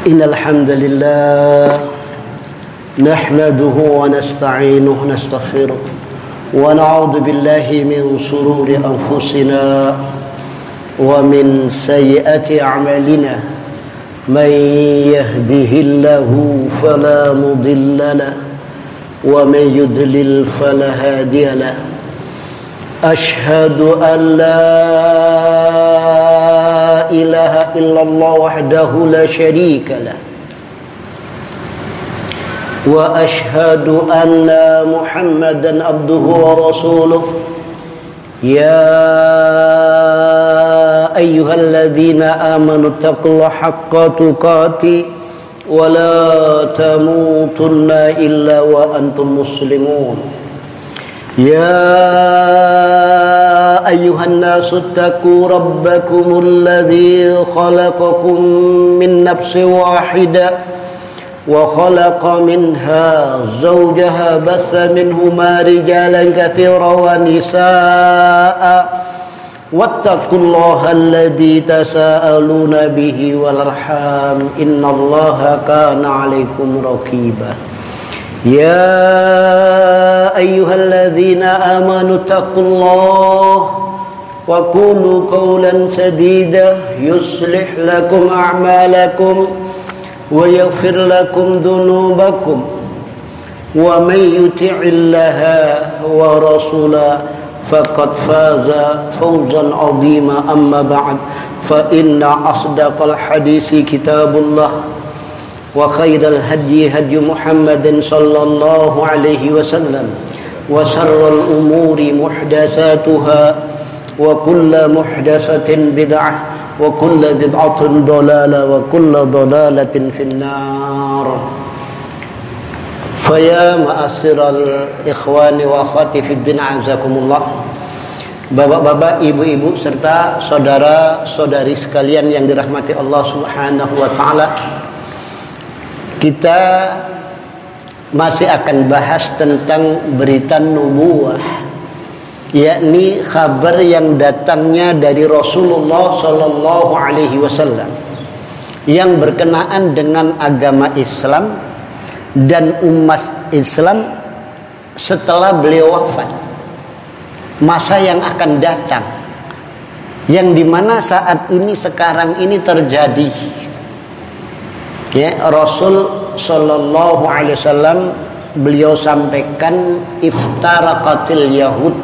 إن الحمد لله نحمده ونستعينه ونستغفره ونعوذ بالله من شرور أنفسنا ومن سيئات أعمالنا من يهده الله فلا مضل له ومن يضلل فلا هادي له أشهد أن لا إله إلا الله وحده لا شريك له وأشهد أن محمدا عبده ورسوله يا أيها الذين آمنوا اتقوا الله حق تقاته ولا تموتن إلا وأنتم مسلمون يا أيها الناس اتقوا ربكم الذي خلقكم من نفس واحدة وخلق منها زوجها بث منهما رجالا كثيرا ونساء واتقوا الله الذي تساءلون به والأرحام إن الله كان عليكم رقيبا يا أيها الذين آمنوا اتقوا الله وقولوا قولا سديدا يصلح لكم أعمالكم ويغفر لكم ذنوبكم ومن يطع الله ورسوله فقد فاز فوزا عظيما أما بعد فإن أصدق الحديث كتاب الله وخير الهدي هدي محمد صلى الله عليه وسلم وشر الأمور محدثاتها وكل محدثة بدعة وكل بدعة ضلالة وكل ضلالة في النار فيا معاشر الإخوان وأخواتي في الدين أعزكم الله. Bapak-bapak, ibu-ibu serta saudara-saudari sekalian yang dirahmati Allah Subhanahu wa taala. Kita masih akan bahas tentang berita nubuwah, yakni kabar yang datangnya dari Rasulullah sallallahu alaihi wasallam yang berkenaan dengan agama Islam dan umat Islam setelah beliau wafat. Masa yang akan datang, yang dimana saat ini sekarang ini terjadi. Ya, Rasul sallallahu alaihi wasallam beliau sampaikan iftaraqatil yahud.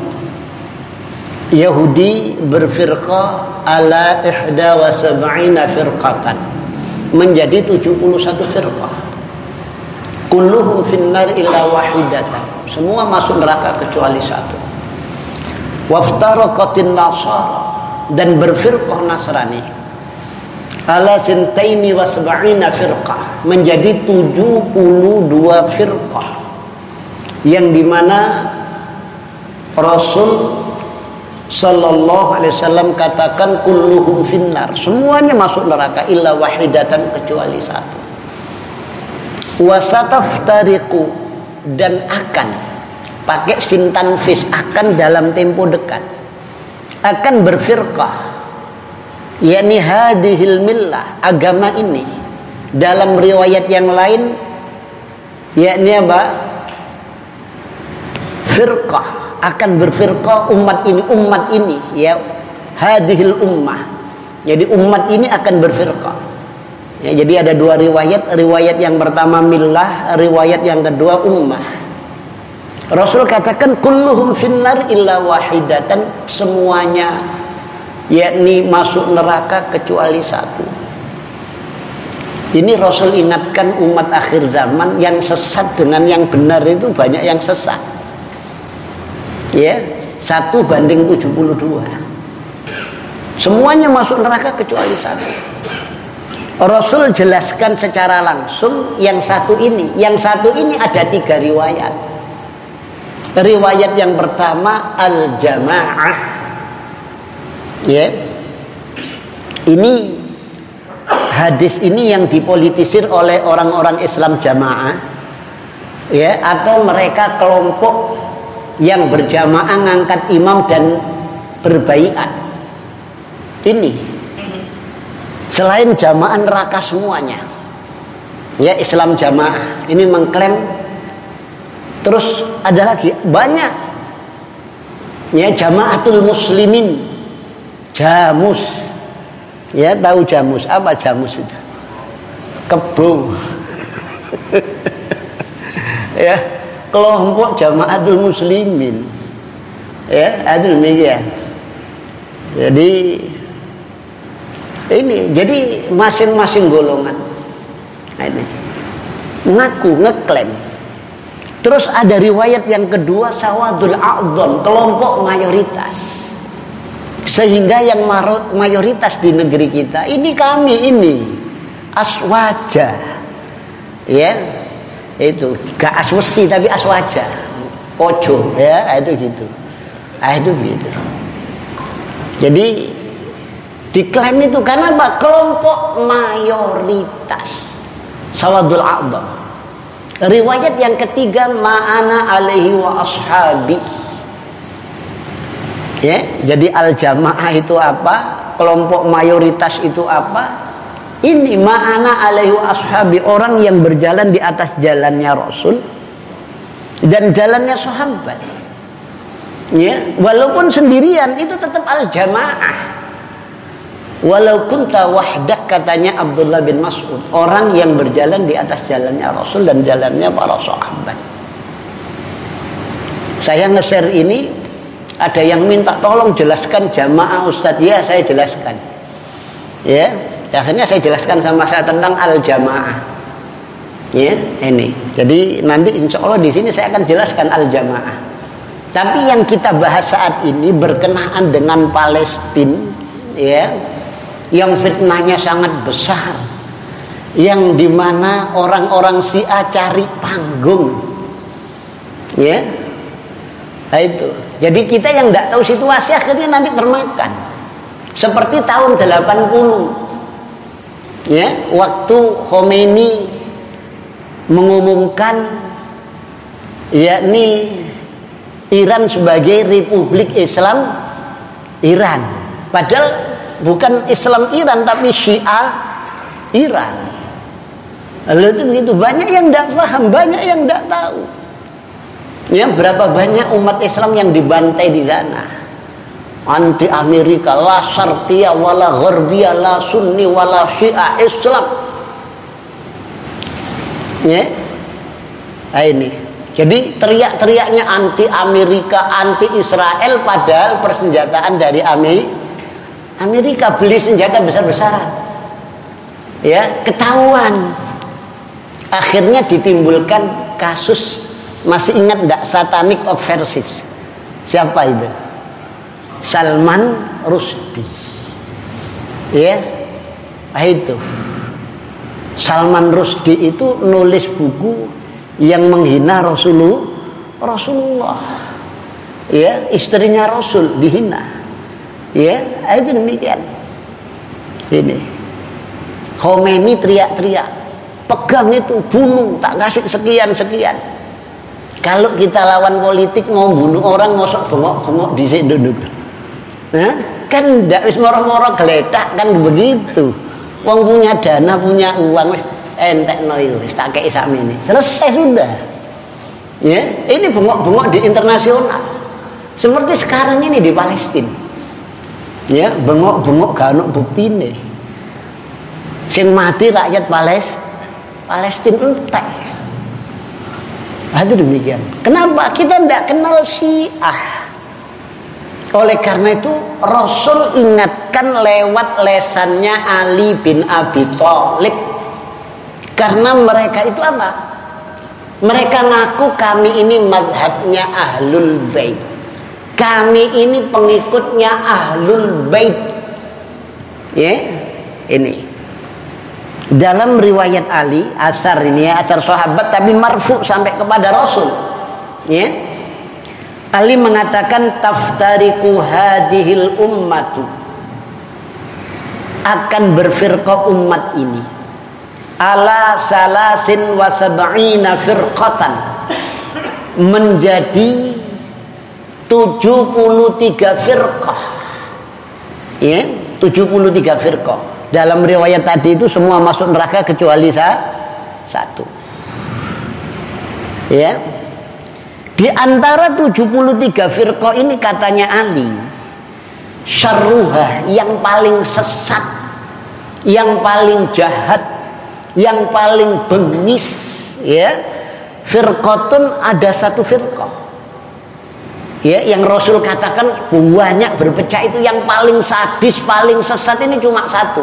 Yahudi berfirqah ala 71 firqatan, menjadi 71 firqah. Kulluhum finnar illa wahidatan, semua masuk neraka kecuali satu. Waftaraqatin nasara, dan berfirqah Nasrani ala sintaini wa sab'ina firqah, menjadi 72 firqah, yang dimana Rasul sallallahu alaihi wasallam katakan kulluhum finnar, semuanya masuk neraka illa wahidatan, kecuali satu. Wasataftariqu, dan akan pakai sin tanfis, akan dalam tempo dekat akan berfirqah, yakni hadhil millah, agama ini. Dalam riwayat yang lain yakni apa? Firqah, akan berfirqah umat ini ya, hadhil ummah. Jadi umat ini akan berfirqah. Ya, jadi ada dua riwayat yang pertama millah, riwayat yang kedua ummah. Rasul katakan kulluhum finnar illa wahidatan, semuanya yakni masuk neraka kecuali satu. Ini Rasul ingatkan umat akhir zaman yang sesat dengan yang benar itu banyak yang sesat. Ya, 1:72. Semuanya masuk neraka kecuali satu. Rasul jelaskan secara langsung yang satu ini ada 3 riwayat. Riwayat yang pertama al-jamaah. Ya. Ini hadis ini yang dipolitisir oleh orang-orang Islam jamaah, ya, atau mereka kelompok yang berjamaah ngangkat imam dan berbaiat. Ini selain jamaah neraka semuanya. Ya, Islam jamaah ini mengklaim. Terus ada lagi banyak, ya, Jamaatul Muslimin, Jamus. Ya, tahu Jamus? Apa Jamus itu? Kebo. Ya, kelompok Jamaatul Muslimin. Ya, itu demikian. Jadi ini, jadi masing-masing golongan ini ngaku, ngeklaim. Terus ada riwayat yang kedua, Sawadul A'dham, kelompok mayoritas. Sehingga yang mayoritas di negeri kita ini, kami ini aswaja, ya, itu gak aswesi tapi aswaja, pojo, ya, itu gitu, itu gitu. Jadi diklaim itu karena apa? Kelompok mayoritas. Sawadul A'dham. Riwayat yang ketiga, ma'ana alaihi wa ashabi. Ya, jadi al-jamaah itu apa? Kelompok mayoritas itu apa? Ini ma'ana alaihi wa ashabi, orang yang berjalan di atas jalannya Rasul dan jalannya sahabat. Ya, walaupun sendirian itu tetap al-jamaah. Walau kunta wahdak, katanya Abdullah bin Mas'ud, orang yang berjalan di atas jalannya Rasul dan jalannya para sahabat. Saya nge-share ini, ada yang minta tolong jelaskan jamaah Ustadz. Ya, saya jelaskan. Ya, akhirnya saya jelaskan sama saya tentang al-jamaah. Ya, ini. Jadi nanti insya Allah di sini saya akan jelaskan al-jamaah. Tapi yang kita bahas saat ini berkenaan dengan Palestina, ya, yang fitnahnya sangat besar, yang dimana orang-orang Syiah cari panggung, ya, nah, itu. Jadi kita yang tidak tahu situasi akhirnya nanti termakan. Seperti tahun 80, ya, waktu Khomeini mengumumkan, yakni Iran sebagai Republik Islam Iran, padahal bukan Islam Iran tapi Syiah Iran. Lalu itu begitu, banyak yang tidak paham, banyak yang tidak tahu. Ya, berapa banyak umat Islam yang dibantai di sana. Anti Amerika, la syarqiyah wala gharbiyah, la sunni wala syiah, Islam. Ya, nah, ini. Jadi teriak-teriaknya anti Amerika, anti Israel, padahal persenjataan dari Amerika beli senjata besar-besaran. Ya, ketahuan. Akhirnya ditimbulkan kasus, masih ingat enggak, Satanic Overseas? Siapa itu? Salman Rushdie. Ya. Itu. Salman Rushdie itu nulis buku yang menghina Rasulullah. Ya, istrinya Rasul dihina. Ya, itu demikian. Ini Khomeini teriak-teriak, pegang itu, bunuh, tak kasih sekian. Kalau kita lawan politik mau bunuh orang, ngosok bengok-bengok di sini duduk. Kan ndak wis moro-moro geletak kan begitu. Wong punya dana, punya uang, wis entekno iku wis tak kei sakmene. Selesai sudah. Ya, ini bengok-bengok di internasional. Seperti sekarang ini di Palestina. Ya, bengok-bengok gak ono buktine. Sing mati rakyat Palestina entek. Itu demikian. Kenapa? Kita tidak kenal Syiah. Oleh karena itu Rasul ingatkan lewat lesannya Ali bin Abi Thalib. Karena mereka itu apa? Mereka ngaku kami ini madhabnya Ahlul Bait. Kami ini pengikutnya Ahlul Bait. Ya, ini. Dalam riwayat Ali, asar ini ya, asar sahabat tapi marfu sampai kepada Rasul. Ya. Ali mengatakan taftariku hadhil ummatu, akan berfirqah umat ini ala salasin wa sab'ina firqatan, menjadi 73 firqah. Ya, 73 firqah. Dalam riwayat tadi itu semua masuk neraka kecuali satu. Ya. Di antara 73 firqah ini katanya Ali, syarruha, yang paling sesat, yang paling jahat, yang paling bengis, ya. Firqatun, ada satu firqah, ya, yang Rasul katakan banyak berpecah, itu yang paling sadis, paling sesat ini cuma satu,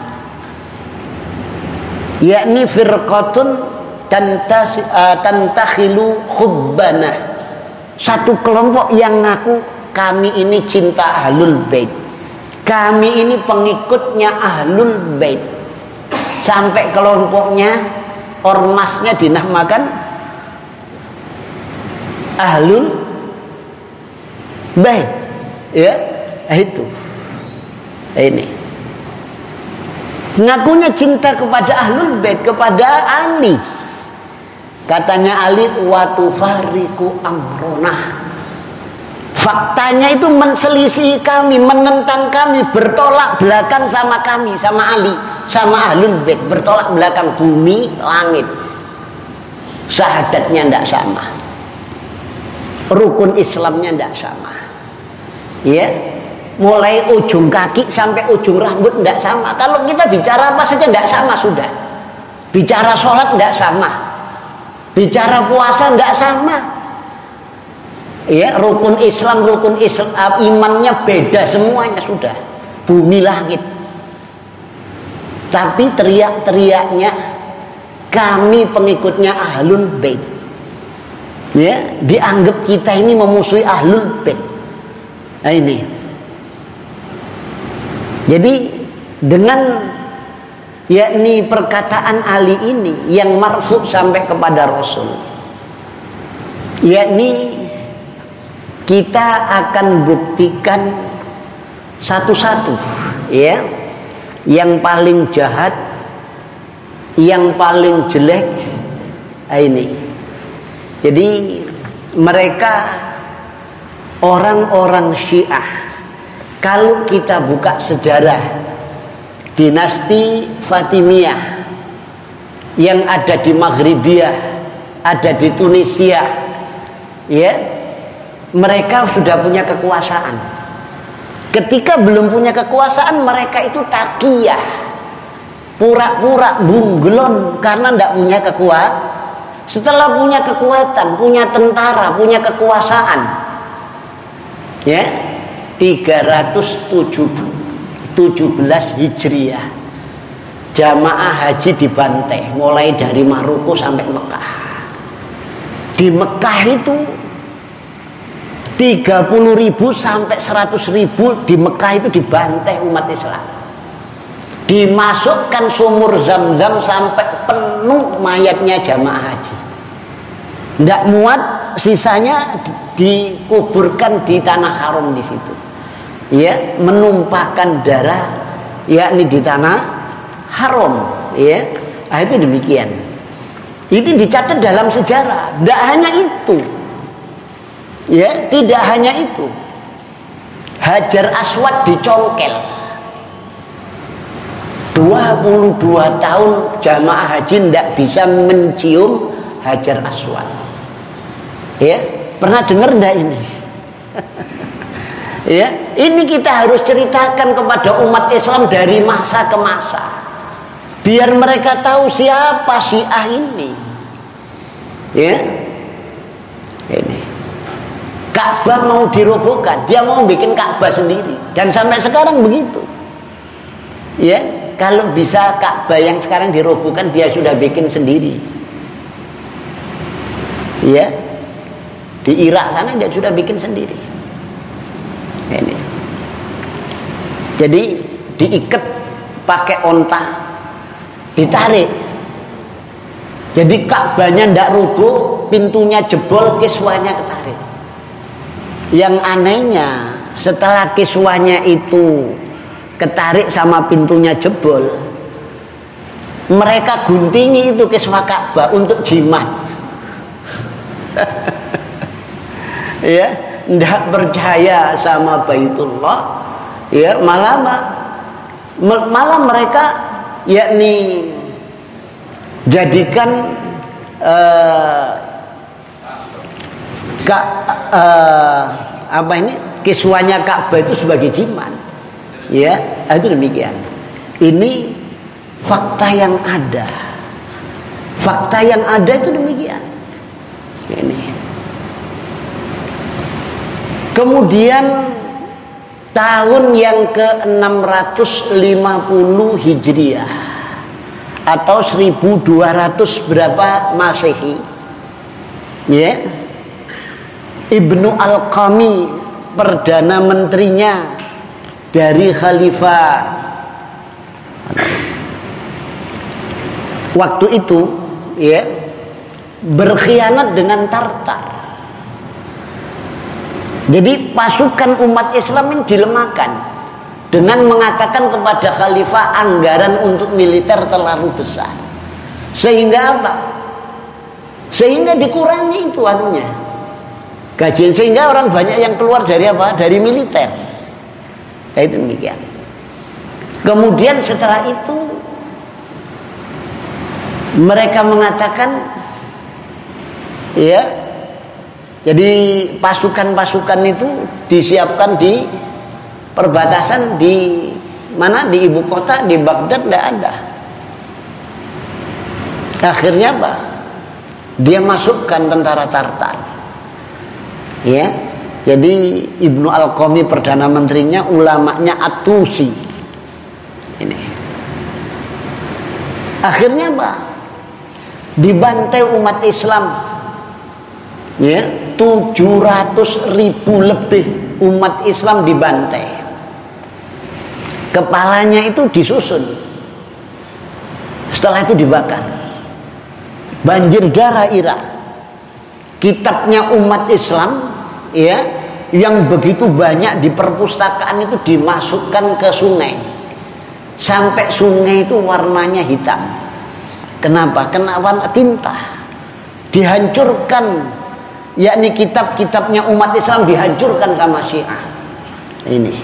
yakni firqatun tantakhilu khubbanah, satu kelompok yang ngaku kami ini cinta ahlul bait, kami ini pengikutnya ahlul bait, sampai kelompoknya ormasnya dinamakan ahlul bait, ya. Itu ini ngakunya cinta kepada ahlul bait, kepada Ali. Katanya Ali, wa tufariqu amrona, faktanya itu menselisihi kami, menentang kami, bertolak belakang sama kami, sama Ali, sama ahlul bait, bertolak belakang, bumi langit. Syahadatnya tidak sama, rukun Islamnya tidak sama, ya, mulai ujung kaki sampai ujung rambut tidak sama. Kalau kita bicara apa saja tidak sama sudah, bicara sholat tidak sama, bicara puasa tidak sama, ya, rukun Islam imannya beda semuanya sudah, bumi langit. Tapi teriak-teriaknya kami pengikutnya ahlul bait, ya, dianggap kita ini memusuhi ahlul bait. Nah ini, jadi dengan yakni perkataan Ali ini yang marfu sampai kepada Rasul, yakni kita akan buktikan satu-satu, ya, yang paling jahat, yang paling jelek. Ini jadi mereka orang-orang Syiah, kalau kita buka sejarah dinasti Fatimiyah yang ada di Maghribiyah, ada di Tunisia, ya, mereka sudah punya kekuasaan. Ketika belum punya kekuasaan, mereka itu takiyah, pura-pura bunglon karena tidak punya kekuatan. Setelah punya kekuatan, punya tentara, punya kekuasaan, ya, 317 Hijriah jamaah haji dibantai mulai dari Maroko sampai Mekah. Di Mekah itu 30.000 sampai 100.000 di Mekah itu dibantai umat Islam. Dimasukkan sumur Zam-Zam sampai penuh mayatnya jamaah haji. Tidak muat, sisanya dikuburkan di tanah haram di situ. Ya, menumpahkan darah yakni di tanah haram, ya. Nah, itu demikian. Ini dicatat dalam sejarah. Tidak hanya itu, ya, tidak hanya itu. Hajar Aswad dicongkel 22 tahun jamaah haji tidak bisa mencium Hajar Aswad, ya. Pernah dengar enggak ini? Ya, ini kita harus ceritakan kepada umat Islam dari masa ke masa, biar mereka tahu siapa Syiah ini. Ya, ini Ka'bah mau dirobohkan, dia mau bikin Ka'bah sendiri, dan sampai sekarang begitu. Ya, kalau bisa Ka'bah yang sekarang dirobohkan, dia sudah bikin sendiri. Ya, di Irak sana dia sudah bikin sendiri. Ini. Jadi diikat pakai onta, ditarik. Jadi Ka'bahnya ndak rubuh, pintunya jebol, kiswanya ketarik. Yang anehnya, setelah kiswanya itu ketarik sama pintunya jebol, mereka guntingi itu kiswa Ka'bah untuk jimat. Ya, tidak percaya sama Baitullah, ya, malah mereka yakni jadikan kiswanya Ka'bah itu sebagai jimat. Ya, itu demikian. Ini fakta yang ada. Fakta yang ada itu demikian. Ini. Kemudian tahun yang ke-650 Hijriah atau 1200 berapa Masehi, ya, Ibnu Al-Qami, perdana menterinya dari Khalifah waktu itu, ya, berkhianat dengan Tartar. Jadi pasukan umat Islam ini dilemahkan dengan mengatakan kepada khalifah anggaran untuk militer terlalu besar. Sehingga apa? Sehingga dikurangi itu anunya, gajian, sehingga orang banyak yang keluar dari apa? Dari militer. Ya, itu demikian. Kemudian setelah itu mereka mengatakan, ya, jadi pasukan-pasukan itu disiapkan di perbatasan, di mana, di ibu kota, di Baghdad tidak ada. Akhirnya apa? Dia masukkan tentara Tartar. Ya, jadi Ibnu Al-Qami perdana menterinya, ulamanya At-Tusi. Ini. Akhirnya apa? Dibantai umat Islam. Ya, 700.000 lebih umat Islam dibantai. Kepalanya itu disusun. Setelah itu dibakar. Banjir darah Irak. Kitabnya umat Islam, ya, yang begitu banyak di perpustakaan itu dimasukkan ke sungai. Sampai sungai itu warnanya hitam. Kenapa? Kena warna tinta. Dihancurkan, yakni kitab-kitabnya umat Islam dihancurkan sama Syiah. Ini.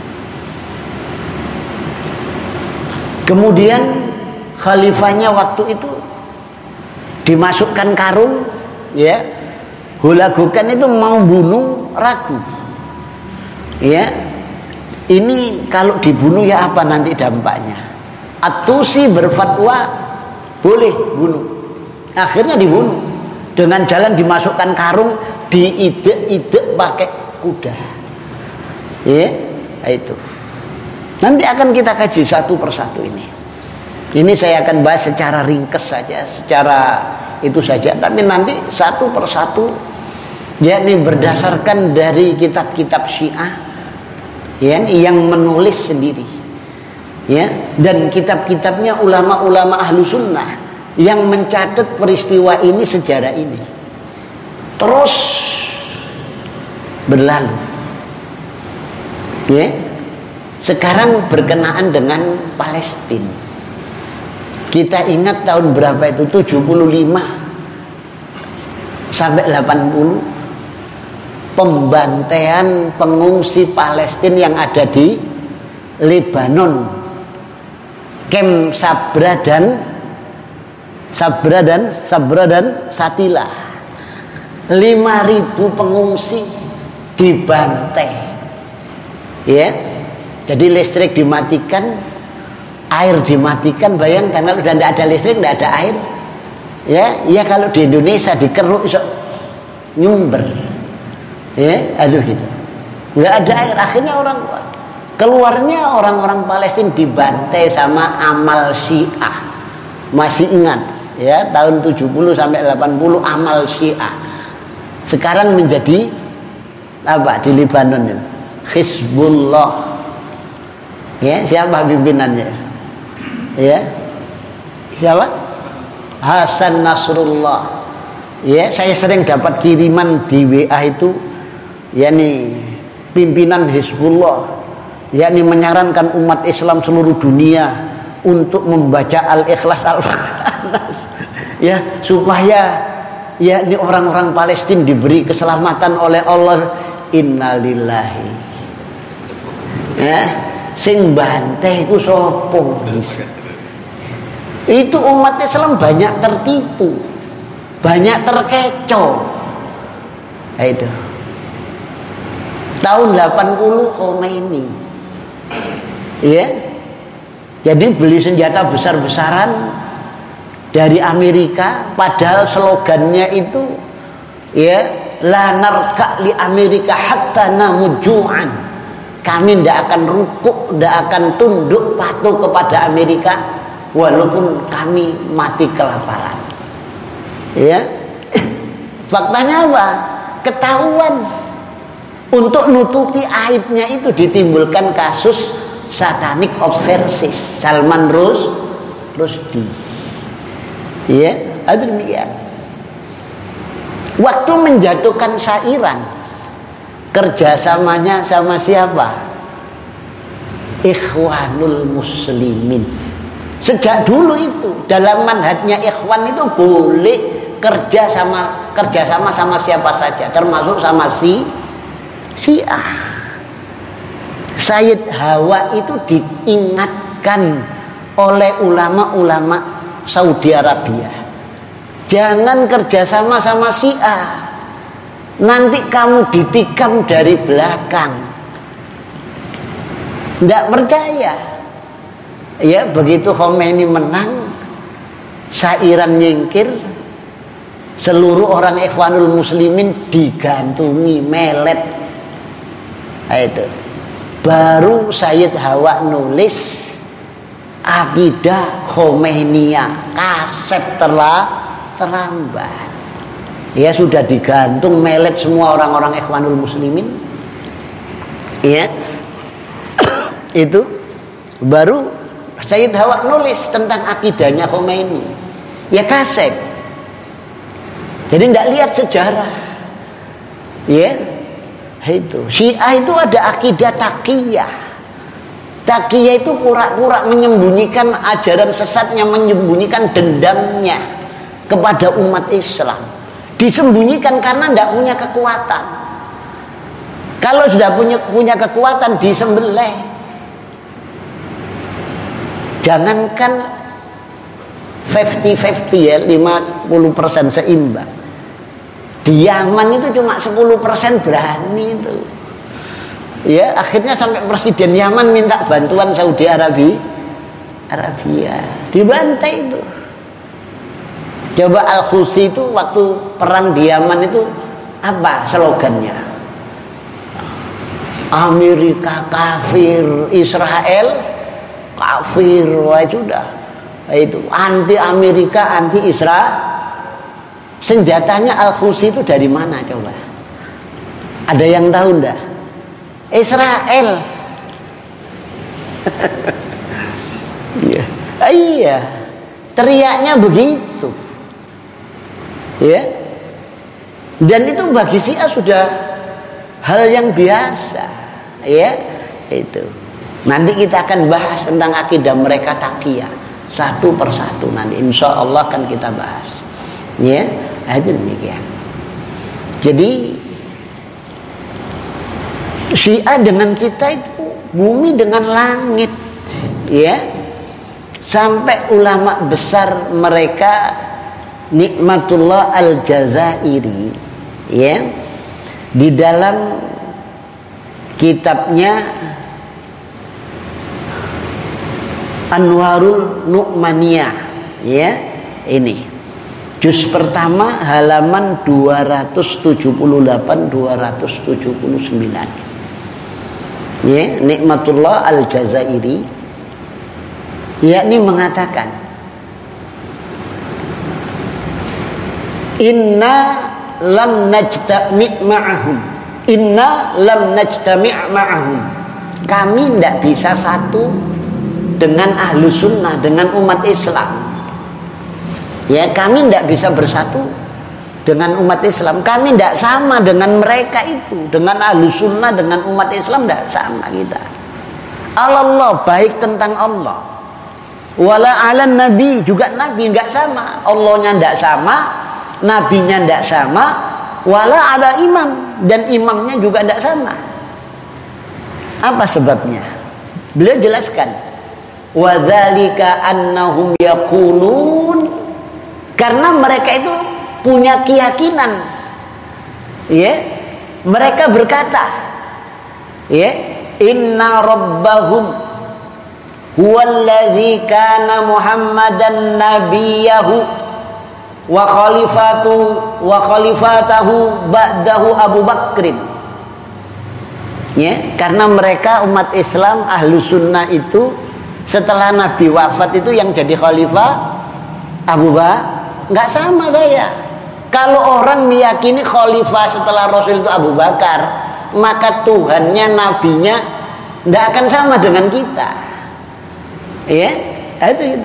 Kemudian khalifahnya waktu itu dimasukkan karung, ya, hulagukan itu mau bunuh, ragu. Ya, ini kalau dibunuh ya apa nanti dampaknya? At-Tusi berfatwa boleh bunuh. Akhirnya dibunuh dengan jalan dimasukkan karung, diidek-idek pakai kuda. Ya, itu. Nanti akan kita kaji satu persatu ini. Ini saya akan bahas secara ringkas saja, secara itu saja. Tapi nanti satu persatu, yakni berdasarkan dari kitab-kitab Syiah, ya, yang menulis sendiri, ya, dan kitab-kitabnya ulama-ulama ahlu sunnah yang mencatat peristiwa ini, sejarah ini terus berlalu. Ya, sekarang berkenaan dengan Palestina. Kita ingat tahun berapa itu? 75 sampai 80 pembantaian pengungsi Palestina yang ada di Lebanon, Kem Sabra dan Satila. 5.000 pengungsi dibantai. Ya. Jadi listrik dimatikan, air dimatikan. Bayangkan kalau sudah tidak ada listrik, tidak ada air. Ya kalau di Indonesia dikeruk iso nyumber. Ya, aduh gitu. Enggak ada air, akhirnya keluarnya orang-orang Palestina dibantai sama amal Syiah. Masih ingat ya, tahun 70 sampai 80 amal Syiah. Sekarang menjadi apa di Lebanon itu? Hizbullah. Ya, siapa pimpinannya? Ya. Siapa? Hasan Nasrullah. Ya, saya sering dapat kiriman di WA itu, yakni pimpinan Hizbullah, yakni menyarankan umat Islam seluruh dunia untuk membaca Al-Ikhlas, Al-Nas, ya, supaya yakni orang-orang Palestina diberi keselamatan oleh Allah. Innalillahi. Ya, sing bantai iku sapa? Itu umat Islam banyak tertipu, banyak terkecoh. Nah, itu tahun 80 Khomeini, ya, jadi beli senjata besar-besaran dari Amerika, padahal slogannya itu, ya, la narka li Amerika hatta namujuan. Kami tidak akan rukuk, tidak akan tunduk patuh kepada Amerika walaupun kami mati kelaparan. Ya, faktanya apa? Ketahuan. Untuk nutupi aibnya itu ditimbulkan kasus satanic obversis Salman Rushdie. Ya, itu demikian. Waktu menjatuhkan Sairan, kerjasamanya sama siapa? Ikhwanul Muslimin. Sejak dulu itu dalam manhajnya Ikhwan itu boleh kerjasama sama siapa saja, termasuk sama Syiah. Sayyid Hawa itu diingatkan oleh ulama-ulama Saudi Arabia, jangan kerjasama sama Syiah, nanti kamu ditikam dari belakang. Tidak percaya. Ya, begitu Khomeini menang, Sairan nyingkir, seluruh orang Ikhwanul Muslimin digantungi, melet. Nah, itu baru Sayyid Hawa nulis Akidah Khomeiniyah, kaset terlambat. Ya, sudah digantung, melet semua orang-orang Ikhwanul Muslimin. Ya, itu baru Sayyid Hawa nulis tentang akidahnya Khomeini. Ya, kaset. Jadi tidak lihat sejarah. Ya, itu Syiah itu ada akidah taqiyah. Taqiyah itu pura-pura menyembunyikan ajaran sesatnya, menyembunyikan dendamnya kepada umat Islam. Disembunyikan karena tidak punya kekuatan. Kalau sudah punya kekuatan, disembelih. Jangankan 50-50 ya, 50% seimbang. Di Yaman itu cuma 10% berani itu. Ya, akhirnya sampai presiden Yaman minta bantuan Saudi Arabia, dibantai itu. Coba Al-Khusi itu waktu perang di Yaman itu apa slogannya? Amerika kafir, Israel kafir. Wah, sudah. Itu anti Amerika, anti Israel. Senjatanya Al-Khusi itu dari mana coba? Ada yang tahu enggak? Israel. Iya. Iya. Teriaknya begitu. Ya. Dan itu bagi Syiah sudah hal yang biasa. Ya, itu. Nanti kita akan bahas tentang akidah mereka taqiyah satu persatu nanti. Insya Allah akan kita bahas. Ya. Itu demikian. Jadi Syiah dengan kita itu bumi dengan langit, ya. Sampai ulama besar mereka Nikmatullah Al-Jazairi, ya, di dalam kitabnya Anwarul Nu'maniyah, ya, ini juz pertama halaman 278-279. Ya, Nikmatullah Al-Jazairi yakni mengatakan, inna lam najtami' ma'ahum, inna lam najtami' ma'ahum, kami tidak bisa satu dengan ahlu sunnah, dengan umat Islam. Ya, kami tidak bisa bersatu dengan umat Islam. Kami tidak sama dengan mereka itu, dengan ahlu sunnah, dengan umat Islam tidak sama kita. Allah baik tentang Allah. Wala ala nabi, juga nabi nggak sama. Allahnya tidak sama, nabinya tidak sama. Wala ada imam, dan imamnya juga tidak sama. Apa sebabnya? Beliau jelaskan, wa dzalika annahum yaqulun, karena mereka itu punya keyakinan, ya, mereka berkata, ya, inna rabbahum huwallazi kana muhammadan nabiyahu wa khalifatahu ba'dahu Abu Bakrin. Ya, karena mereka umat Islam ahlu sunnah itu setelah Nabi wafat itu yang jadi khalifah Abu Bakar. Nggak sama saya. Kalau orang meyakini khalifah setelah Rasul itu Abu Bakar, maka Tuhannya, nabinya nggak akan sama dengan kita. Ya, itu.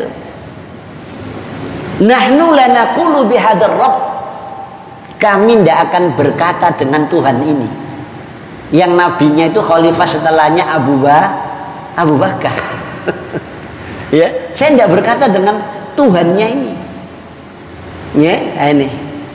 Nahnu la naqulu bihadzal rabb. Kami tidak akan berkata dengan Tuhan ini. Yang nabinya itu khalifah setelahnya Abu Bakar. Ya, saya tidak berkata dengan Tuhannya ini. Ya, ini.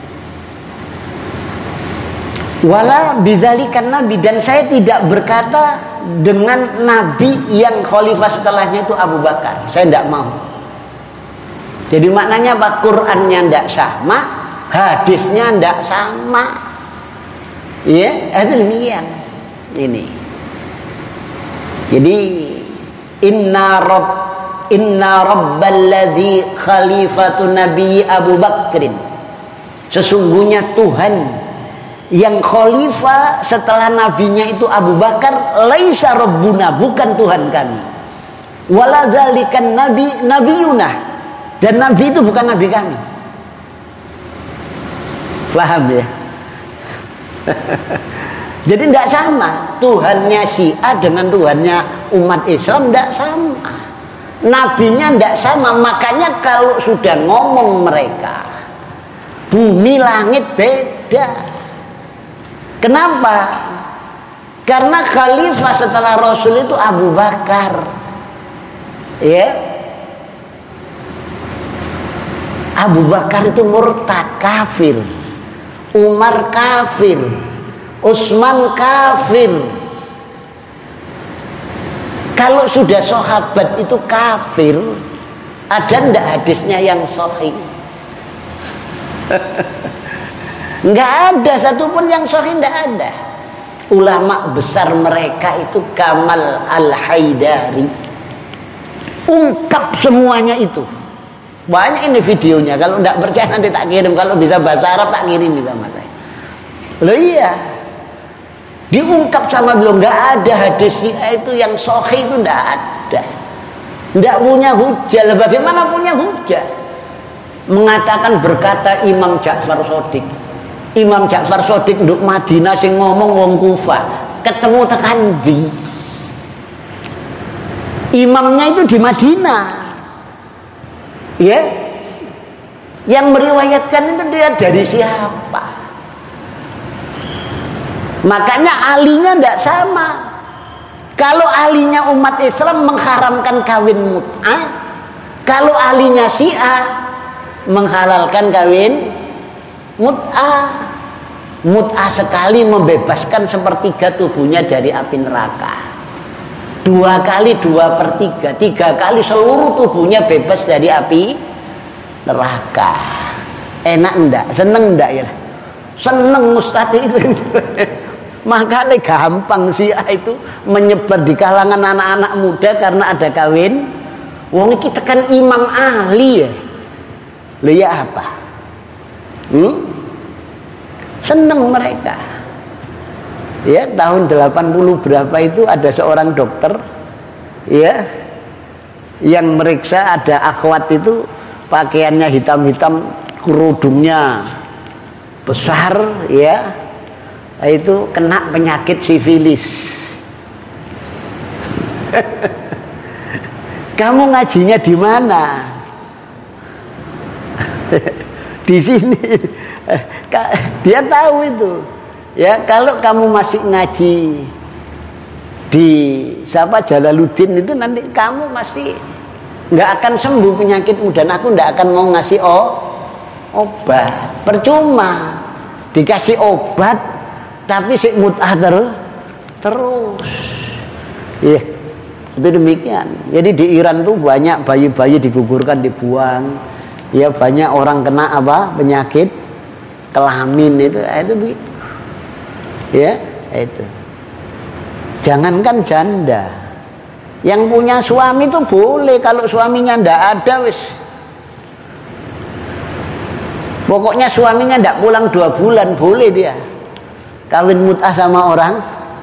Wala bidzalikan nabi, dan saya tidak berkata dengan nabi yang khalifah setelahnya itu Abu Bakar. Saya tidak mau. Jadi maknanya apa? Qurannya tidak sama, hadisnya tidak sama. Ya, itu demikian. Ini. Jadi inna rabballadzi khalifatu nabi Abu Bakrin, sesungguhnya Tuhan yang khalifah setelah nabinya itu Abu Bakar, laisa rabbuna, bukan Tuhan kami. Wala dzalikan nabiyuna, dan nabi itu bukan nabi kami. Paham ya? Jadi tidak sama Tuhannya Syiah dengan Tuhannya umat Islam, tidak sama. Nabinya tidak sama. Makanya kalau sudah ngomong mereka bumi langit beda. Kenapa? Karena khalifah setelah Rasul itu Abu Bakar. Ya. Abu Bakar itu murtad, kafir. Umar kafir. Utsman kafir. Kalau sudah sahabat itu kafir, ada ndak hadisnya yang sahih? Nggak ada satupun yang sahih, nggak ada. Ulama besar mereka itu Kamal Al-Haidari ungkap semuanya itu. Banyak ini videonya. Kalau nggak percaya nanti tak kirim. Kalau bisa bahasa Arab tak kirim sama saya. Loh iya, diungkap sama beliau. Nggak ada hadis itu yang sahih, itu nggak ada. Nggak punya hujah. Bagaimana punya hujah? Mengatakan berkata Imam Ja'far Shadiq. Imam Ja'far Shadiq nduk Madinah sing ngomong wong Kufah, ketemu tekan ndi? Imamnya itu di Madinah. Ya. Yang meriwayatkan itu dia dari siapa? Makanya ahlinya tidak sama. Kalau ahlinya umat Islam mengharamkan kawin mut'ah, kalau ahlinya Syiah menghalalkan kawin mut'ah. Mut'ah sekali membebaskan sepertiga tubuhnya dari api neraka. 2 kali 2/3, 3 kali seluruh tubuhnya bebas dari api neraka. Enak enggak? Seneng enggak ya? Seneng Ustaz itu. Makanya gampang Syiah itu menyebar di kalangan anak-anak muda karena ada kawin. Wong iki tekan imam ahli ya. Lah ya apa? Seneng mereka. Ya, tahun 80 berapa itu ada seorang dokter ya yang meriksa ada akhwat itu pakaiannya hitam-hitam, kerudungnya besar ya. Itu kena penyakit sifilis. Kamu ngajinya di mana? Di sini. Dia tahu itu. Ya, kalau kamu masih ngaji di Jalaluddin itu nanti kamu pasti nggak akan sembuh penyakitmu, dan aku nggak akan mau ngasih obat. Percuma dikasih obat tapi si mut'ah terus. Ya. Itu demikian. Jadi di Iran tuh banyak bayi-bayi digugurkan, dibuang. Ya banyak orang kena apa? Penyakit kelamin itu begitu. Ya, itu. Jangankan janda. Yang punya suami itu boleh, kalau suaminya ndak ada wis. Pokoknya suaminya ndak pulang 2 bulan boleh dia kawin mut'ah sama orang.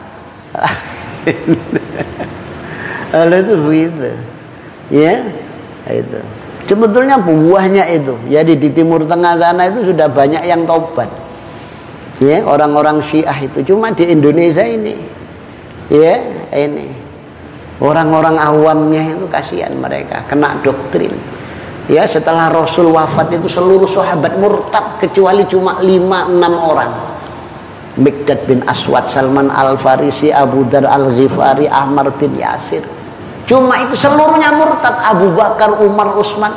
Kalau itu begitu. Ya, itu. Sebetulnya buahnya itu. Jadi di Timur Tengah sana itu sudah banyak yang taubat. Ya, orang-orang Syiah itu. Cuma di Indonesia ini, ya, ini orang-orang awamnya itu kasihan mereka kena doktrin. Ya, setelah Rasul wafat itu seluruh sahabat murtad kecuali cuma 5-6 orang. Miqdad bin Aswad, Salman Al-Farisi, Abu Dar Al-Ghifari, Ammar bin Yasir. Cuma itu seluruhnya murtad. Abu Bakar, Umar, Utsman.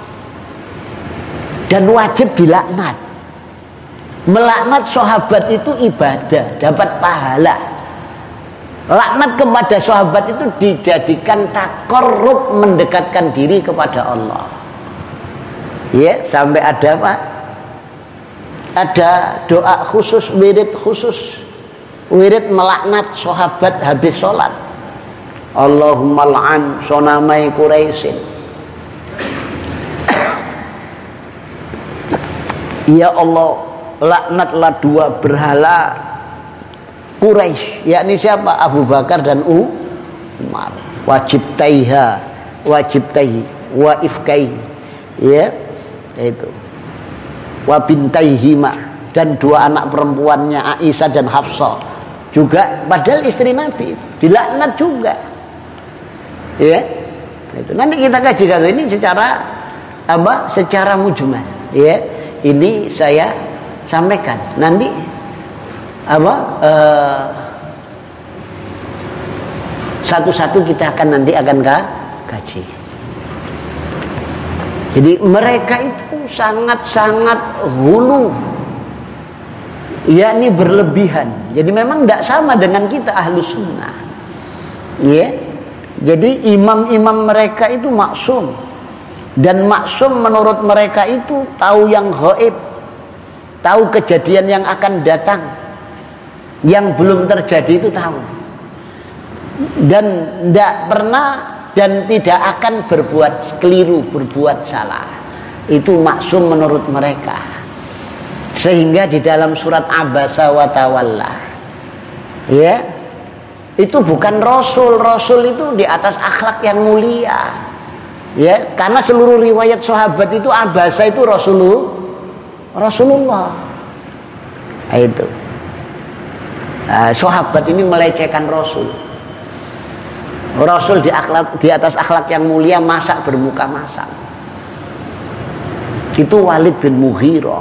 Dan wajib dilaknat. Melaknat sahabat itu ibadah, dapat pahala. Laknat kepada sahabat itu dijadikan taqarrub, mendekatkan diri kepada Allah. Ya, sampai ada apa? Ada doa khusus, wirid khusus. Wirid melaknat sahabat habis sholat. Allahumma la'an sonamai Quraisyin. Ya Allah, laknatlah 2 berhala Quraisy, yakni siapa? Abu Bakar dan Umar. Wajib taiha, wajib taihi, wa ifkai. Ya, itu. Wa bintaihima, dan 2 anak perempuannya Aisyah dan Hafsah. Juga padahal istri Nabi, dilaknat juga. Ya. Itu. Nanti kita kaji satu ini secara apa? Secara mujmal. Ya. Ini saya sampaikan. Nanti apa? Satu-satu kita akan kaji. Jadi mereka itu sangat-sangat hulu, yakni berlebihan. Jadi memang tidak sama dengan kita ahlu sunnah. Ya. Jadi imam-imam mereka itu maksum. Dan maksum menurut mereka itu tahu yang gaib, tahu kejadian yang akan datang, yang belum terjadi itu tahu. Dan tidak pernah dan tidak akan berbuat keliru, berbuat salah. Itu maksum menurut mereka. Sehingga di dalam surat Abasa wa Tawalla, ya, itu bukan Rasul. Rasul itu di atas akhlak yang mulia. Ya, karena seluruh riwayat sahabat itu Abasa itu Rasulullah. Nah, itu. Sahabat ini melecehkan Rasul. Rasul di atas akhlak yang mulia, masak bermuka masak. Itu Walid bin Mughirah.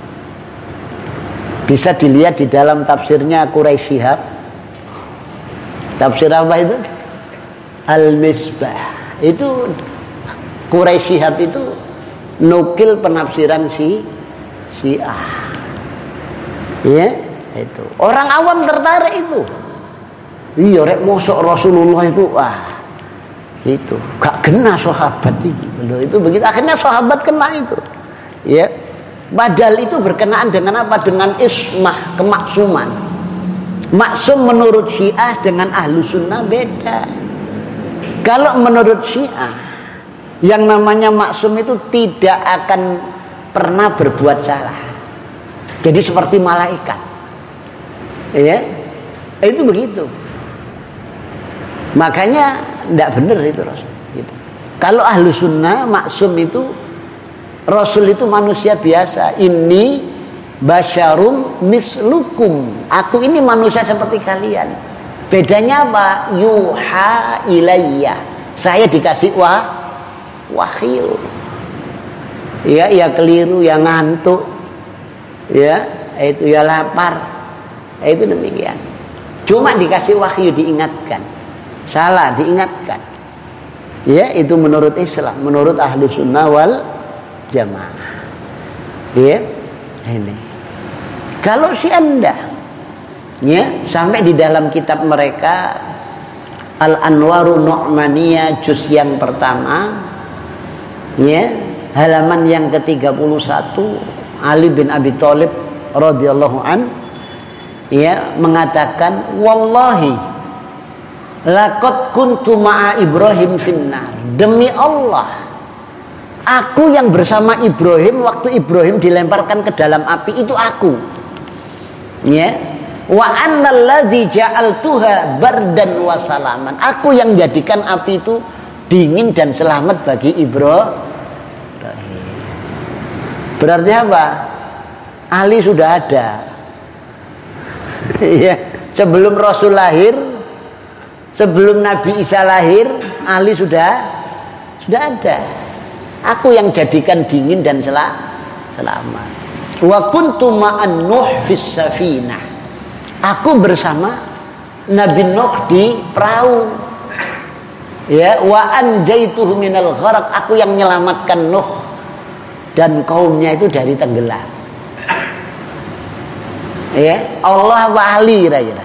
Bisa dilihat di dalam tafsirnya Quraisy Shihab. Tafsir apa itu? Al-Misbah. Itu Quraisy Shihab itu nukil penafsiran Syiah. Ya, itu. Orang awam tertarik itu. Iya, rek mosok Rasulullah itu itu gak kena sahabat itu. Itu begitu. Akhirnya sahabat kena itu. Ya. Padahal itu berkenaan dengan apa? Dengan ismah, kemaksuman. Maksum menurut Syiah dengan ahlu sunnah beda. Kalau menurut Syiah, yang namanya maksum itu tidak akan pernah berbuat salah. Jadi seperti malaikat. Ya. Itu begitu. Makanya tidak benar itu Rasul. Gitu. Kalau ahlu sunnah maksum itu, Rasul itu manusia biasa. Ini basyarum mislukum. Aku ini manusia seperti kalian. Bedanya apa? Yuha ilayya. Saya dikasih wahyu. Ya, ya keliru, ya ngantuk. Ya, itu ya lapar. Itu demikian. Cuma dikasih wahyu, diingatkan. Salah, diingatkan. Ya, itu menurut Islam, menurut ahlu sunnah wal jamaah. Ya, ini. Kalau si Anda, ya, sampai di dalam kitab mereka Al-Anwarun Nu'maniyah juz yang pertama, ya, halaman yang ke-31. Ali bin Abi Thalib radhiyallahu an, ya, mengatakan, wallahi laqad kuntu ma'a Ibrahim finnar. Demi Allah, aku yang bersama Ibrahim waktu Ibrahim dilemparkan ke dalam api, itu aku. Ya. Wa annal ladzi ja'altuha bardan wa salaman. Aku yang jadikan api itu dingin dan selamat bagi Ibrahim. Berarti apa? Ali sudah ada. Ya, sebelum Rasul lahir, sebelum Nabi Isa lahir, Ali sudah ada. Aku yang jadikan dingin dan selamat. Wa kuntu ma'an Nuh fis safinah. Aku bersama Nabi Nuh di perahu. Ya, wa anjaituhu minal gharq. Aku yang menyelamatkan Nuh dan kaumnya itu dari tenggelam. Ya, Allah wa Ali kira-kira.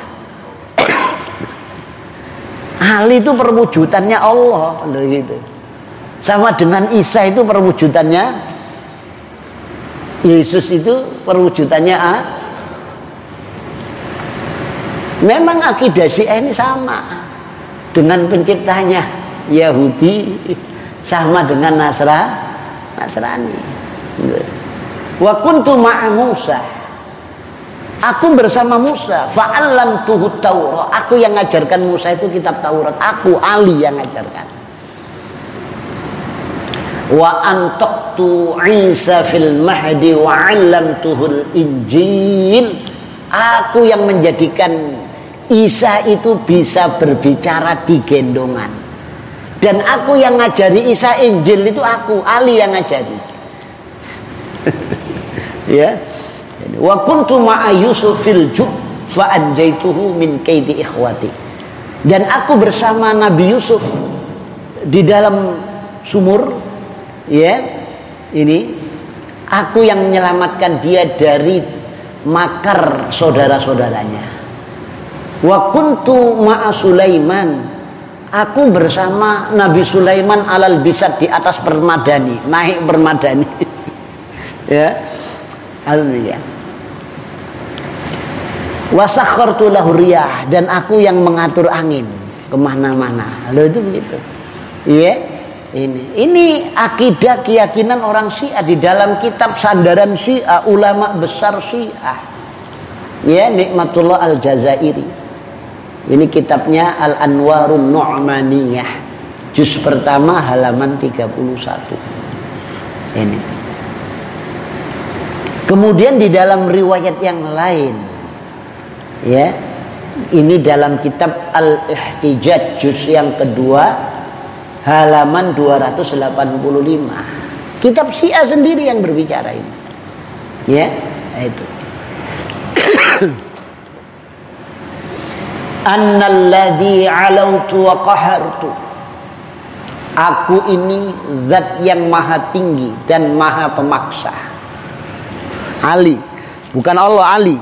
Ali itu perwujudannya Allah, gitu. Sama dengan Isa itu perwujudannya Yesus, itu perwujudannya Memang akidah Syiah ini sama dengan penciptanya Yahudi, sama dengan Nasrani. Wa kuntu ma'a Musa. Aku bersama Musa. Fa'allamtuhu Taurat. Aku yang ngajarkan Musa itu kitab Taurat. Aku Ali yang ngajarkan. Wa antaqtu Isa fil mahdi wa 'allamtuhul Injil. Aku yang menjadikan Isa itu bisa berbicara di gendongan. Dan aku yang ngajari Isa Injil itu aku, Ali yang ngajari. Ya. Wa kuntu ma'a Yusuf fil jub fa anjaituhu min kaidi ikhwati. Dan aku bersama Nabi Yusuf di dalam sumur, ya. Ini aku yang menyelamatkan dia dari makar saudara-saudaranya. Wa kuntu ma'a Sulaiman. Aku bersama Nabi Sulaiman alal bisat, di atas permadani, naik permadani. Ya. Alhamdulillah. Wa sakhartu lahu riyah, dan aku yang mengatur angin kemana-mana. Loh, itu begitu. Iya. Ini akidah keyakinan orang Syiah di dalam kitab sandaran Syiah, ulama besar Syiah. Ya, Nikmatullah Al-Jazairi. Ini kitabnya Al-Anwarun Nu'maniyah, juz pertama halaman 31. Ini. Kemudian di dalam riwayat yang lain, ya, ini dalam kitab Al-Ihtijaj juz yang kedua halaman 285. Kitab Syiah sendiri yang berbicara ini. Ya, itu. Annalladzi 'alautu wa qahartu. Aku ini zat yang maha tinggi dan maha pemaksa. Ali, bukan Allah, Ali.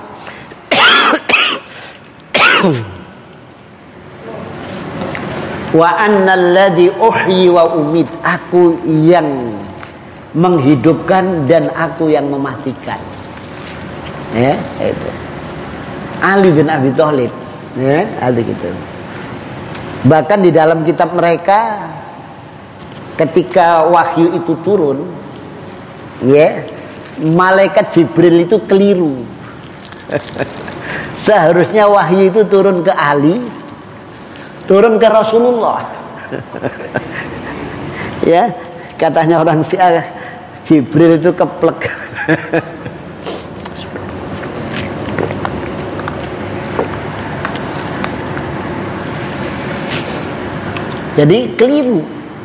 Wa annalladzi uhyi wa umit. Aku yang menghidupkan dan aku yang mematikan. Ya, itu. Ali bin Abi Thalib. Ya, ada gitu. Bahkan di dalam kitab mereka, ketika wahyu itu turun, ya, malaikat Jibril itu keliru. Seharusnya wahyu itu turun ke Ali, turun ke Rasulullah. Ya, katanya orang Syiah, Jibril itu keplek. Jadi keliru.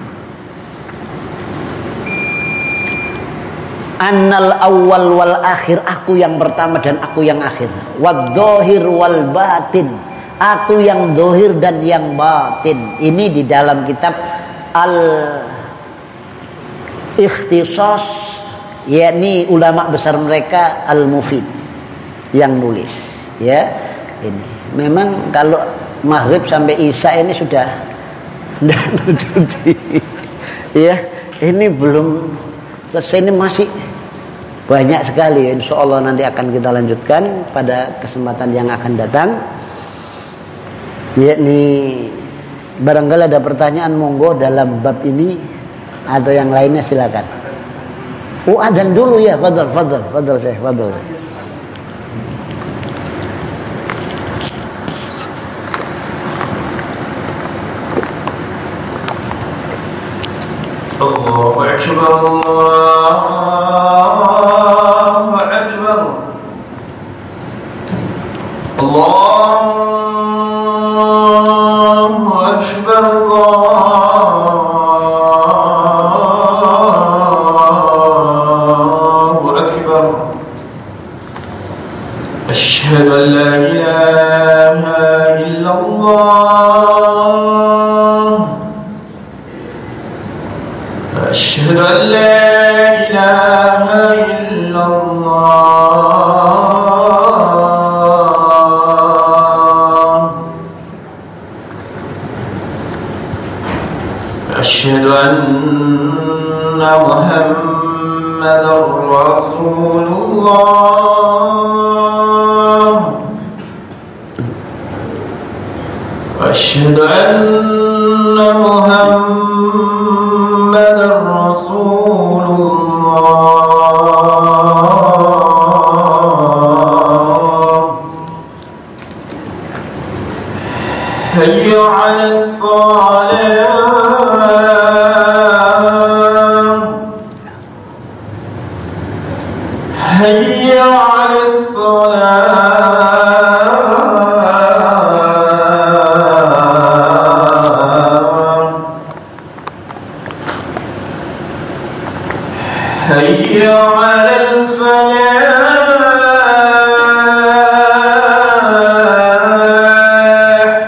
Annal awal wal akhir, aku yang pertama dan aku yang akhir. Wadzohir wal batin, aku yang dohir dan yang batin. Ini di dalam kitab Al-Ikhtisas, yakni ulama besar mereka Al-Mufid yang nulis. Ya, ini memang kalau maghrib sampai isya ini sudah tidak cuci. Ya, ini belum selesai, ini masih banyak sekali. Insya Allah nanti akan kita lanjutkan pada kesempatan yang akan datang. Yakni barangkali ada pertanyaan, monggo dalam bab ini atau yang lainnya silakan. Adzan dulu ya, fadhal Syekh, fadhal. Allahu Akbar, Allahu Akbar, Allahu Akbar. Asyhadu an la ilaha illallah. Asyhadu an la ilaha illallah. Asyhadu anna Muhammadar Rasulullah. Asyhadu anna Muhammadar Rasulullah. Hayya 'alas salah. Hayya 'alas salah. Hayya 'alal falah.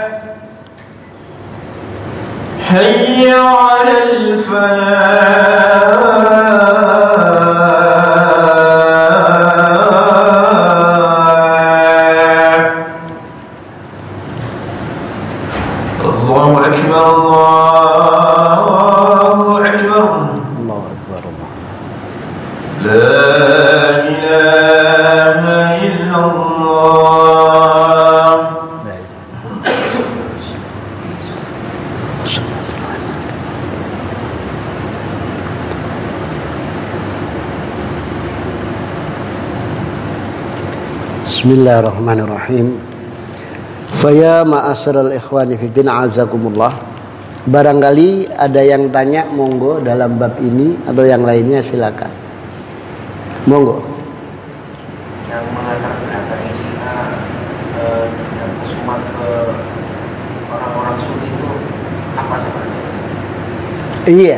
Hayya 'alal falah. Allahu Akbar, Allahu Akbar. Allahu Akbar, Allah. La ilaha illallah. La ilaha. Bismillahirrahmanirrahim. Faya ma'asyiral ikhwani fiddin azakumullah. Barangkali ada yang tanya, monggo dalam bab ini atau yang lainnya silakan. Monggo. Yang mengatakan beragama Syiah dan kesumat ke orang-orang Sunni itu apa sebenarnya? Iya.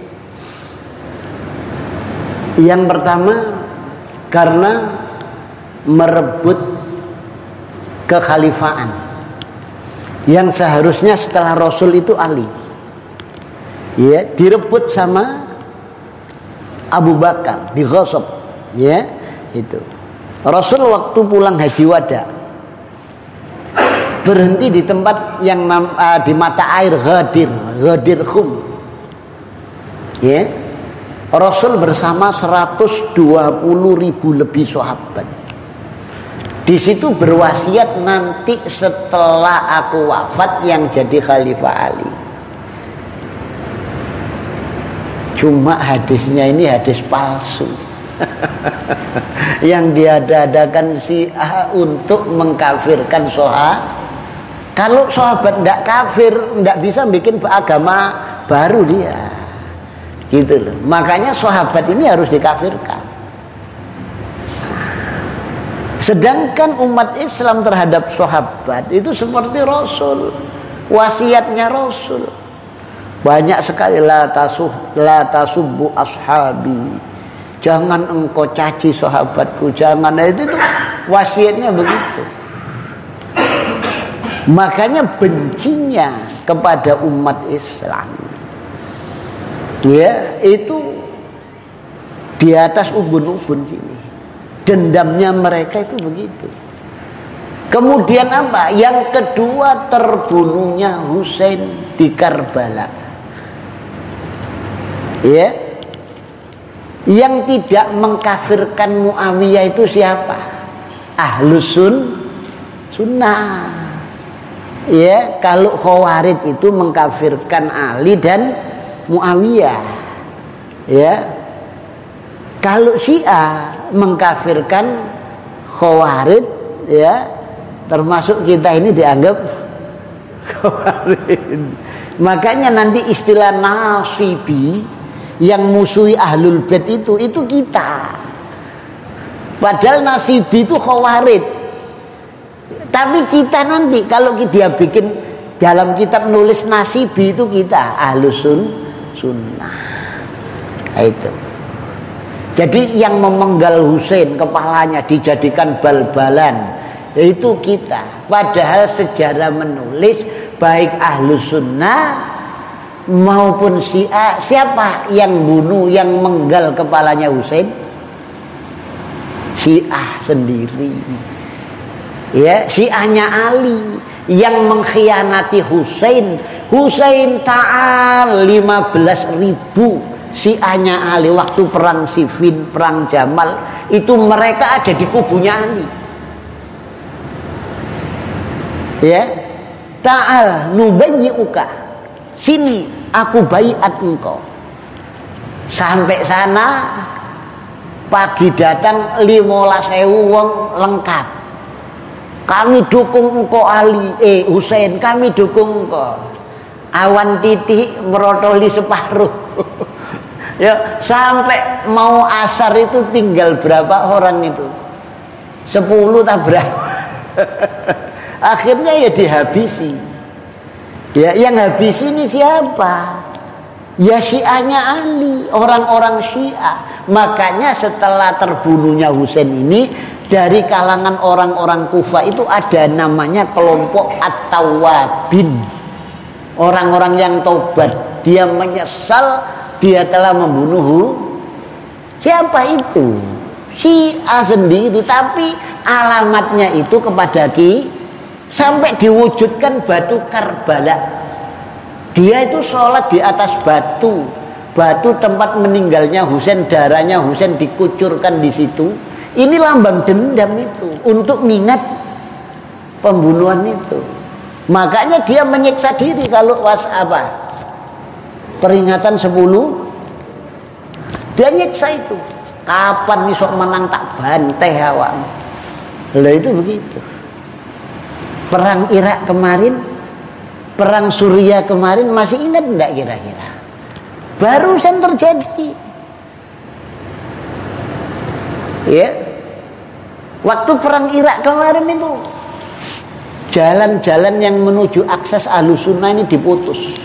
Yang pertama karena merebut kekhalifaan yang seharusnya setelah Rasul itu Ali. Ya, direbut sama Abu Bakar, dighasab. Ya, itu. Rasul waktu pulang haji wada berhenti di tempat yang di mata air Ghadir Khum. Ya. Rasul bersama 120.000 lebih sahabat. Di situ berwasiat, nanti setelah aku wafat yang jadi khalifah Ali. Cuma hadisnya ini hadis palsu. Yang diada-adakan Syiah untuk mengkafirkan sahabat. Kalau sahabat tidak kafir, tidak bisa bikin agama baru dia. Gitu loh. Makanya sahabat ini harus dikafirkan. Sedangkan umat Islam terhadap sahabat itu seperti Rasul, wasiatnya Rasul. Banyak sekali la tasubbu ashabi. Jangan engkau caci sahabatku, jangan. Itu wasiatnya begitu. Makanya bencinya kepada umat Islam, ya, itu di atas ubun-ubun sini. Dendamnya mereka itu begitu. Kemudian apa? Yang kedua, terbunuhnya Husain di Karbala. Ya. Yang tidak mengkafirkan Muawiyah itu siapa? Ahlus sunnah. Ya, kalau Khawarij itu mengkafirkan Ali dan Muawiyah. Ya. Kalau Syiah mengkafirkan Khawarij, ya, termasuk kita ini dianggap Khawarij. Makanya nanti istilah Nasibi yang musuhi Ahlul Bait itu kita. Padahal Nasibi itu Khawarij. Tapi kita nanti kalau dia bikin dalam kitab nulis Nasibi itu kita Ahlus Sunnah. Itu. Jadi yang memenggal Husain kepalanya dijadikan bal-balan itu kita. Padahal sejarah menulis baik Ahlus Sunnah maupun Syiah, siapa yang bunuh, yang menggal kepalanya Husain? Syiah sendiri. Ya, Syiahnya Ali yang mengkhianati Husain. Husain ta'al 15.000. Syiahnya Ali waktu perang Siffin, perang Jamal, itu mereka ada di kubunya Ali. Ya, ta'al nubayyi'uka, sini aku baiat engkau. Sampai sana pagi datang 15.000 wong lengkap. Kami dukung engkau Ali, Husain, kami dukung engkau. Awan titik merotoli separuh. Ya, sampai mau asar itu tinggal berapa orang itu? 10 tak berapa. Akhirnya ya dihabisi. Ya, yang habis ini siapa? Ya Syiahnya Ali, orang-orang Syiah. Makanya setelah terbunuhnya Husain ini, dari kalangan orang-orang Kufah itu ada namanya kelompok At-Tawwabin. Orang-orang yang taubat, dia menyesal dia telah membunuh. Siapa itu? Syiah sendiri, tapi alamatnya itu kepada sampai diwujudkan batu Karbala. Dia itu sholat di atas batu tempat meninggalnya Husain, darahnya Husain dikucurkan di situ. Ini lambang dendam itu untuk mengingat pembunuhan itu. Makanya dia menyiksa diri kalau peringatan 10 dia nyiksa itu. Kapan nih sok menang tak bantai awak. Lah itu begitu. Perang Irak kemarin, perang Suriah kemarin, masih ingat enggak kira-kira? Barusan terjadi. Ya. Waktu perang Irak kemarin itu jalan-jalan yang menuju akses Ahlussunnah ini diputus.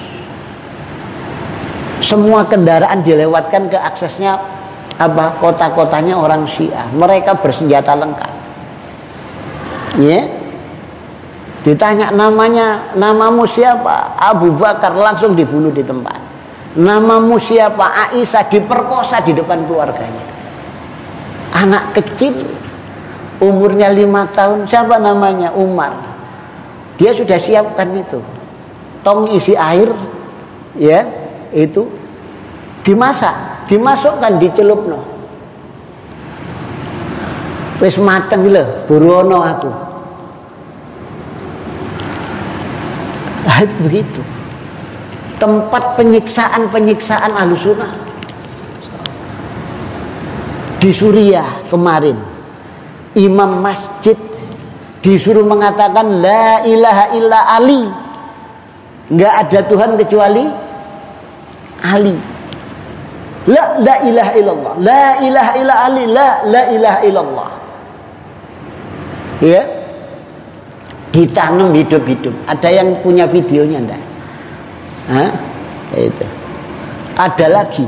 Semua kendaraan dilewatkan ke aksesnya kota-kotanya orang Syiah. Mereka bersenjata lengkap. Ya. Ditanya namamu siapa? Abu Bakar, langsung dibunuh di tempat. Namamu siapa? Aisyah, diperkosa di depan keluarganya. Anak kecil umurnya 5 tahun, siapa namanya? Umar. Dia sudah siapkan itu. Tong isi air, ya, itu dimasak, dimasukkan, dicelupno. Wis mateng lho, burono aku. Itu begitu. Tempat penyiksaan Ahlussunnah. Di Suriah kemarin, imam masjid disuruh mengatakan la ilaha illa Ali. Enggak ada Tuhan kecuali Ali. La ilaha illallah. La ilaha illa Ali. La ilaha illallah. Ya. Ditanam hidup-hidup. Ada yang punya videonya enggak? Hah? Itu. Ada lagi.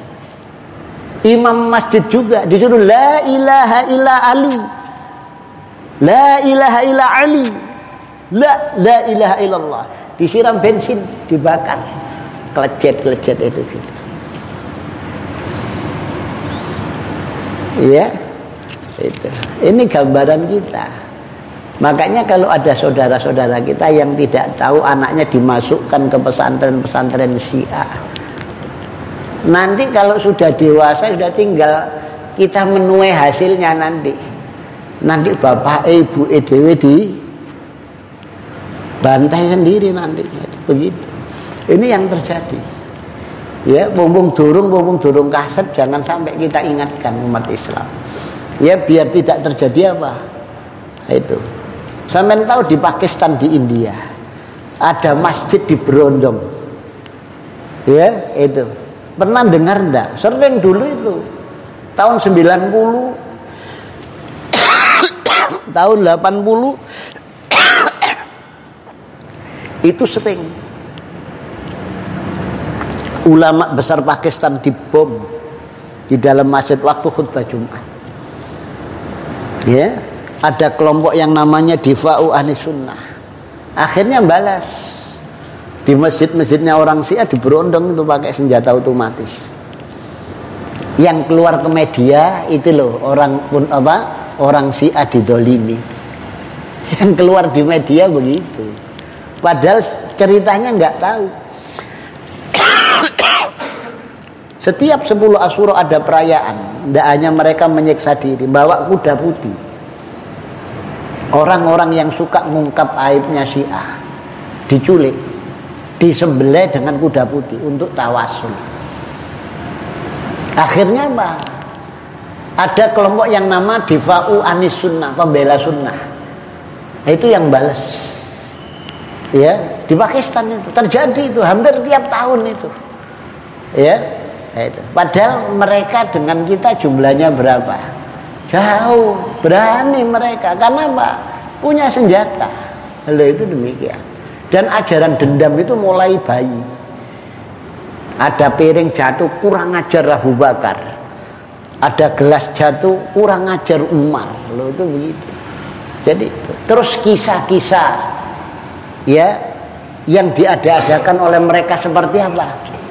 Imam masjid juga disuruh la ilaha illa Ali. La ilaha illa Ali. La ilaha illallah. Disiram bensin, dibakar. Kelecet itu gitu. Iya. Itu. Ini gambaran kita. Makanya kalau ada saudara-saudara kita yang tidak tahu anaknya dimasukkan ke pesantren-pesantren Syiah, nanti kalau sudah dewasa sudah tinggal kita menuai hasilnya nanti bapak ibu dewe di bantai sendiri nanti, begitu. Ini yang terjadi. Ya, mumpung durung kasep, jangan sampai kita ingatkan umat Islam. Ya, biar tidak terjadi apa? Itu. Sampai tahu di Pakistan, di India ada masjid di Berondong. Ya, itu. Pernah dengar enggak? Sering dulu itu. Tahun 90, tahun 80 itu sering ulama besar Pakistan dibom di dalam masjid waktu khutbah Jumat. Ya, ada kelompok yang namanya Difa'u Ahlis Sunnah. Akhirnya balas di masjid-masjidnya orang Syiah di Berondong itu pakai senjata otomatis. Yang keluar ke media itu loh orang Syiah didolimi. Yang keluar di media begitu. Padahal ceritanya nggak tahu. Setiap 10 Asyura ada perayaan. Tidak hanya mereka menyiksa diri, bawa kuda putih. Orang-orang yang suka mengungkap aibnya Syiah diculik, disembelih dengan kuda putih untuk tawasul. Akhirnya apa? Ada kelompok yang nama Difa'u Anis Sunnah, pembela sunnah. Itu yang balas. Ya, di Pakistan itu terjadi itu hampir tiap tahun itu. Ya. Itu. Padahal mereka dengan kita jumlahnya berapa? Jauh, berani mereka. Karena apa? Punya senjata. Lalu itu demikian. Dan ajaran dendam itu mulai bayi. Ada piring jatuh, kurang ajar Abu Bakar. Ada gelas jatuh, kurang ajar Umar. Lalu itu begitu. Jadi terus kisah-kisah ya yang diada-adakan oleh mereka seperti apa?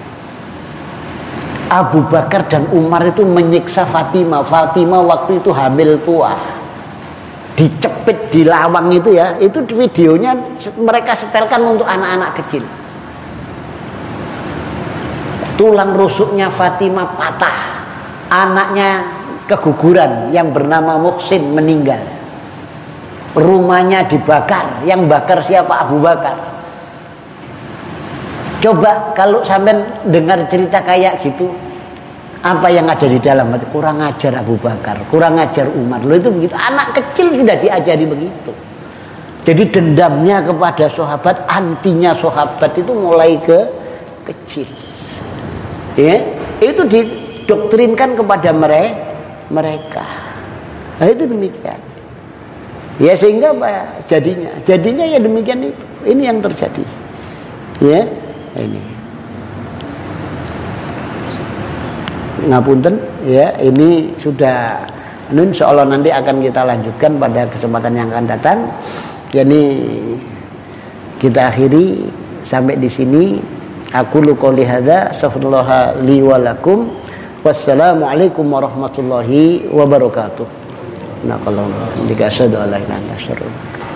Abu Bakar dan Umar itu menyiksa Fatimah. Fatimah waktu itu hamil tua, dicepit di lawang itu ya. Itu videonya mereka setelkan untuk anak-anak kecil. Tulang rusuknya Fatimah patah, anaknya keguguran yang bernama Muhsin meninggal. Rumahnya dibakar, yang bakar siapa? Abu Bakar. Coba kalau sampai dengar cerita kayak gitu, apa yang ada di dalam hati? Kurang ajar Abu Bakar, kurang ajar Umar. Loh itu begitu. Anak kecil sudah diajari begitu. Jadi dendamnya kepada sahabat, antinya sahabat itu mulai ke kecil. Ya, itu didoktrinkan kepada mereka. Nah, itu demikian. Ya sehingga apa jadinya? Jadinya ya demikian itu. Ini yang terjadi. Ya. Ini ngapunten ya, ini sudah insyaallah nanti akan kita lanjutkan pada kesempatan yang akan datang. Jadi kita akhiri sampai di sini. Aku qouli hadza, astaghfirullah li wa lakum. Wassalamualaikum warahmatullahi wabarakatuh. Naqallahu wa bihamdika asyhadu an la ilaha illa anta astaghfiruka.